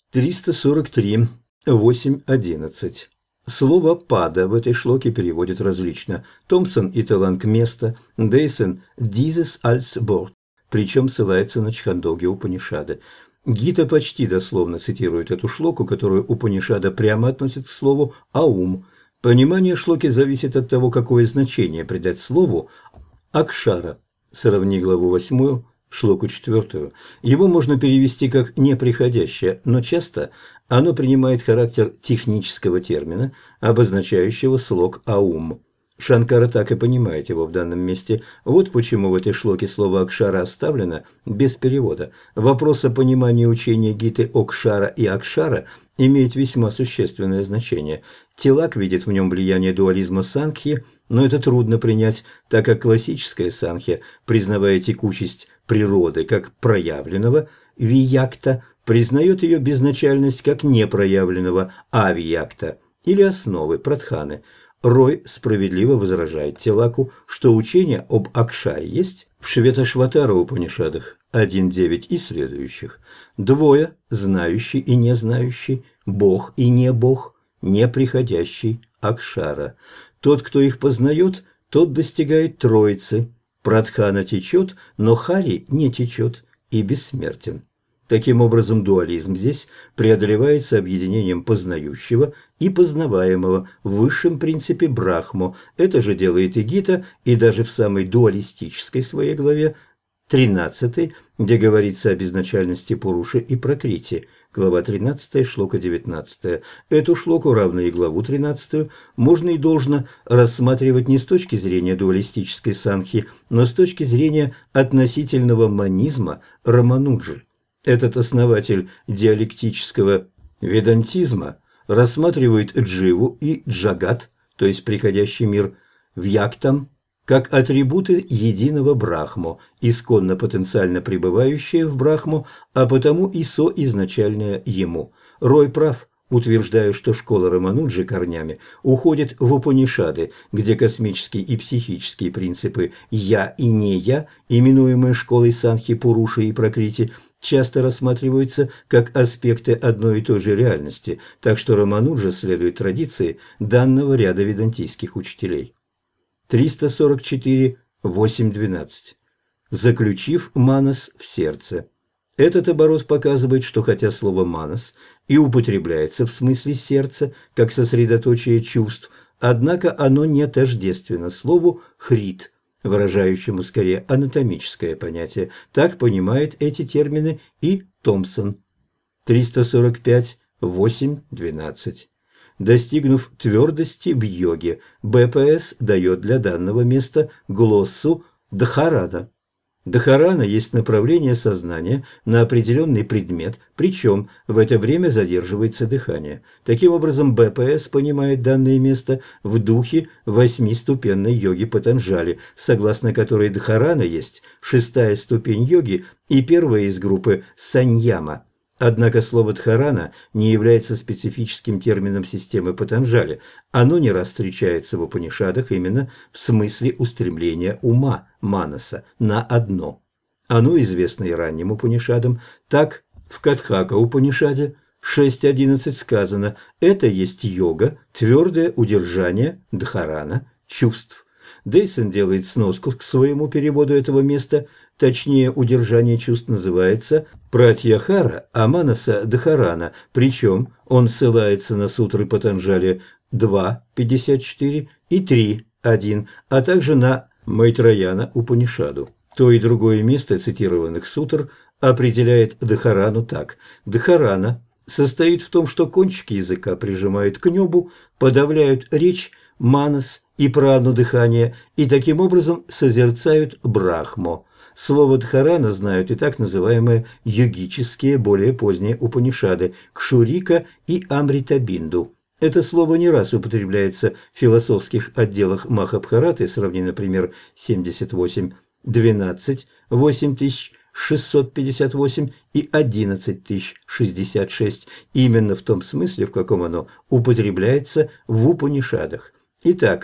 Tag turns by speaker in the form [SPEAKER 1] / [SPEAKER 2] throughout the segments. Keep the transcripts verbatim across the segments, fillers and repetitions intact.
[SPEAKER 1] триста сорок три. восемь одиннадцать. Слово «пада» в этой шлоке переводят различно. Томпсон и Таланг – место, Дейсон – «dieses als Wort», причем ссылается на Чхандоги Упанишады. Гита почти дословно цитирует эту шлоку, которую Упанишада прямо относит к слову «аум». Понимание шлоки зависит от того, какое значение придать слову «акшара». Сравни главу восьмую, шлоку четвертую. Его можно перевести как «неприходящее», но часто оно принимает характер технического термина, обозначающего слог «аум». Шанкара так и понимает его в данном месте. Вот почему в этой шлоке слово «акшара» оставлено без перевода. Вопрос о понимании учения Гиты «окшара» и «акшара» имеет весьма существенное значение. Тилак видит в нем влияние дуализма санхьи, но это трудно принять, так как классическая санхья, признавая текучесть природы как проявленного виякта, признает ее безначальность как непроявленного авиякта или основы прадханы. Рой справедливо возражает Тилаку, что учение об Акшаре есть в Шветашватара Упанишадах один девять и следующих. Двое, знающий и не знающий, Бог и не Бог, неприходящий Акшара. Тот, кто их познает, тот достигает Троицы. Прадхана течет, но Хари не течет и бессмертен. Таким образом, дуализм здесь преодолевается объединением познающего и познаваемого в высшем принципе Брахмо. Это же делает и Гита, и даже в самой дуалистической своей главе тринадцатой, где говорится о безначальности Пуруши и Пракрити. Глава тринадцатая, шлока девятнадцатая. Эту шлоку, равно и главу тринадцатую, можно и должно рассматривать не с точки зрения дуалистической санхи, но с точки зрения относительного манизма Рамануджи. Этот основатель диалектического ведантизма рассматривает дживу и джагат, то есть приходящий мир, вьяктам, как атрибуты единого Брахмо, исконно потенциально пребывающие в Брахмо, а потому и соизначальное ему. Рой прав, утверждая, что школа Рамануджи корнями уходит в Упанишады, где космические и психические принципы «я» и «не я», именуемые школой Санхи, Пуруши и Пракрити, часто рассматриваются как аспекты одной и той же реальности, так что Рамануджа следует традиции данного ряда ведантийских учителей. триста сорок четыре. восемь двенадцать. Заключив манас в сердце. Этот оборот показывает, что хотя слово «манас» и употребляется в смысле сердца, как сосредоточие чувств, однако оно не тождественно слову «хрит», выражающему скорее анатомическое понятие. Так понимает эти термины и Томпсон. триста сорок пять. восемь двенадцать. Достигнув твердости в йоге, БПС дает для данного места глоссу Дхарана. Дхарана есть направление сознания на определенный предмет, причем в это время задерживается дыхание. Таким образом, БПС понимает данное место в духе восьмиступенной йоги Патанджали, согласно которой Дхарана есть шестая ступень йоги и первая из группы саньяма. Однако слово «дхарана» не является специфическим термином системы Патанджали. Оно не раз встречается в Упанишадах именно в смысле устремления ума, манаса, на одно. Оно известно и ранним Упанишадам. Так, в Катхака Упанишаде шесть одиннадцать сказано «это есть йога, твердое удержание, дхарана, чувств». Дейсон делает сноску к своему переводу этого места. Точнее, удержание чувств называется пратьяхара, а манаса – дхарана, причем он ссылается на сутры Патанджали два пятьдесят четыре и три один, а также на Майтраяна Упанишаду. То и другое место цитированных сутр определяет дхарану так. Дхарана состоит в том, что кончики языка прижимают к небу, подавляют речь, манас и прану дыхания, и таким образом созерцают брахмо. Слово «дхарана» знают и так называемые йогические, более поздние Упанишады Кшурика и Амритабинду. Это слово не раз употребляется в философских отделах Махабхараты, сравни, например, семьдесят восемь двенадцать, восемь тысяч шестьсот пятьдесят восемь и одиннадцать тысяч шестьдесят шесть, именно в том смысле, в каком оно употребляется в Упанишадах. Итак,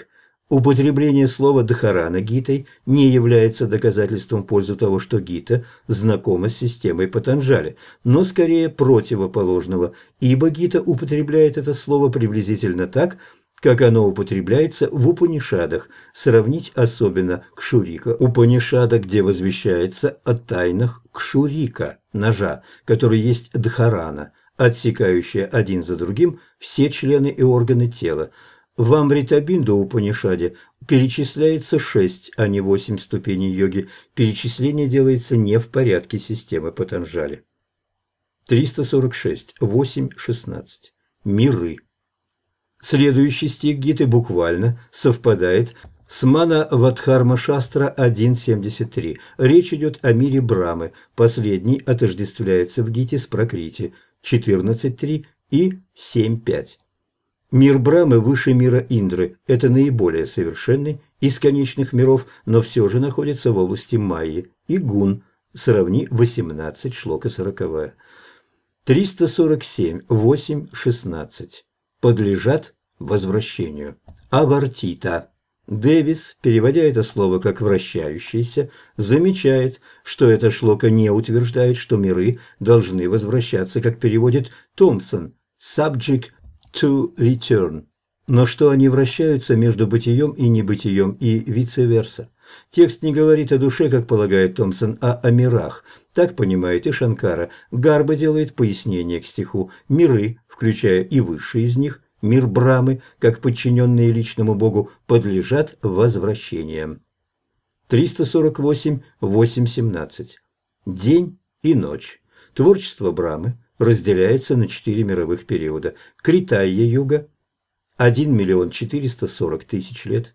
[SPEAKER 1] Употребление слова «дхарана» Гитой не является доказательством в пользу того, что Гита знакома с системой Патанджали, но скорее противоположного, ибо Гита употребляет это слово приблизительно так, как оно употребляется в Упанишадах, сравнить особенно Кшурика Упанишада, где возвещается о тайнах Кшурика, ножа, который есть дхарана, отсекающая один за другим все члены и органы тела. В Амритабинду Упанишаде перечисляется шесть, а не восемь ступеней йоги. Перечисление делается не в порядке системы Патанджали. триста сорок шесть. восемь шестнадцать. Миры. Следующий стих Гиты буквально совпадает с Манавадхарма Шастра один семьдесят три. Речь идет о мире Брамы. Последний отождествляется в Гите с Пракрити четырнадцать три и семь пять. Мир Брамы выше мира Индры. Это наиболее совершенный из конечных миров, но все же находится в области Майи и Гун. Сравни восемнадцать, шлока сороковая. триста сорок семь. восемь шестнадцать. Подлежат возвращению. Авартита. Дэвис, переводя это слово как «вращающийся», замечает, что эта шлока не утверждает, что миры должны возвращаться, как переводит Томпсон, subject to return, но что они вращаются между бытием и небытием и vice-versa. Текст не говорит о душе, как полагает Томпсон, а о мирах. Так понимает и Шанкара. Гарба делает пояснение к стиху. Миры, включая и высший из них, мир Брамы, как подчиненные личному богу, подлежат возвращениям. триста сорок восемь. восемь семнадцать. День и ночь. Творчество Брамы разделяется на четыре мировых периода. Критайя-юга – один миллион четыреста сорок тысяч лет.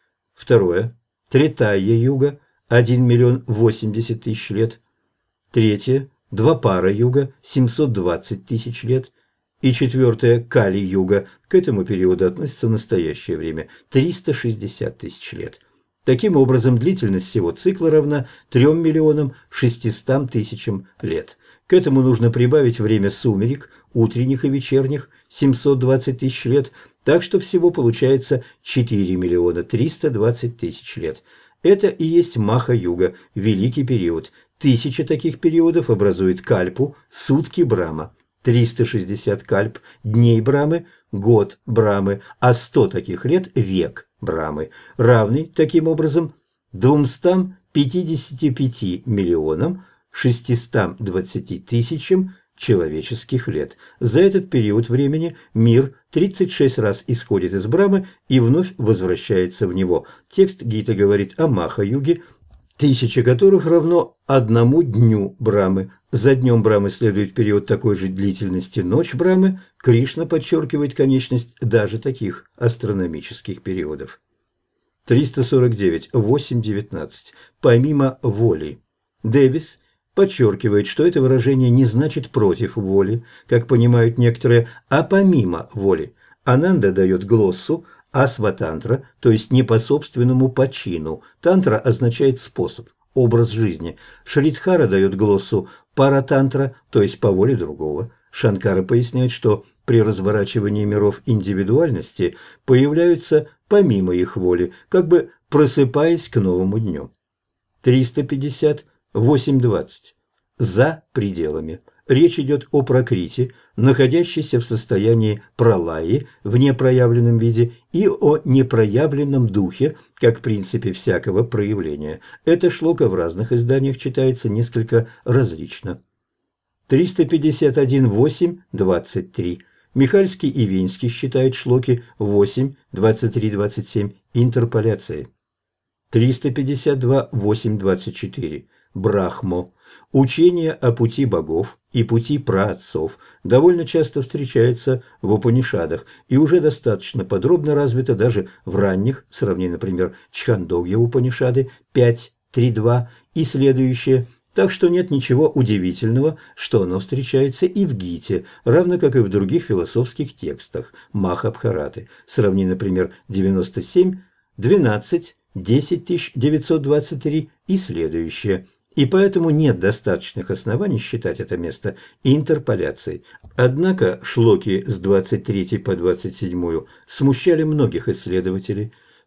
[SPEAKER 1] Второе. Третайя-юга – один миллион восемьдесят тысяч лет. Третье. Двапара-юга – семьсот двадцать тысяч лет. И четвертое. Кали-юга. К этому периоду относится настоящее время – триста шестьдесят тысяч лет. Таким образом, длительность всего цикла равна трем миллионам шестистам тысячам лет. К этому нужно прибавить время сумерек, утренних и вечерних, семьсот двадцать тысяч лет, так что всего получается четыре миллиона триста двадцать тысяч лет. Это и есть Маха-юга, великий период. Тысяча таких периодов образует кальпу, сутки Брама. триста шестьдесят кальп – дней Брамы, год Брамы, а сто таких лет – век Брамы, равный, таким образом, двумстам пятидесяти пяти миллионам шестистам двадцати тысячам человеческих лет. За этот период времени мир тридцать шесть раз исходит из Брамы и вновь возвращается в него. Текст Гиты говорит о Маха-юге, тысяча которых равно одному дню Брамы. За днем Брамы следует период такой же длительности ночь Брамы. Кришна подчеркивает конечность даже таких астрономических периодов. триста сорок девять. восемь девятнадцать. Помимо воли. Дэвис подчеркивает, что это выражение не значит «против воли», как понимают некоторые, а помимо воли. Ананда дает глоссу асватантра, то есть не по собственному почину. Тантра означает способ, образ жизни. Шридхара дает глоссу паратантра, то есть по воле другого. Шанкара поясняет, что при разворачивании миров индивидуальности появляются помимо их воли, как бы просыпаясь к новому дню. триста пятьдесят. восемь двадцать. За пределами. Речь идет о пракрите, находящейся в состоянии пралаи в непроявленном виде, и о непроявленном духе, как принципе всякого проявления. Эта шлока в разных изданиях читается несколько различно. триста пятьдесят один. восемь двадцать три. Михальский и Винский считают шлоки восемь двадцать три двадцать семь интерполяцией. триста пятьдесят два. восемь двадцать четыре. Брахмо. Учение о пути богов и пути праотцов довольно часто встречается в Упанишадах и уже достаточно подробно развито даже в ранних, сравни, например, Чхандогья Упанишады пять три два и следующее, так что нет ничего удивительного, что оно встречается и в Гите, равно как и в других философских текстах Махабхараты. Сравни, например, девяносто семь, двенадцать, десять тысяч девятьсот двадцать три и следующее. И поэтому нет достаточных оснований считать это место интерполяцией. Однако шлоки с двадцать третьей по двадцать седьмую смущали многих исследователей.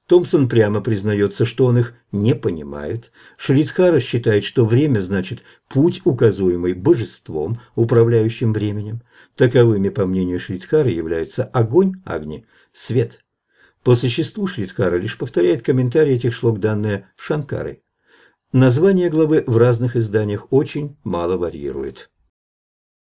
[SPEAKER 1] Томпсон прямо признается, что он их не понимает. Шридхара считает, что время значит путь, указуемый божеством, управляющим временем. Таковыми, по мнению Шридхары, являются огонь, Агни, свет. По существу Шридхара лишь повторяет комментарий этих шлок, данные Шанкарой. Название главы в разных изданиях очень мало варьирует.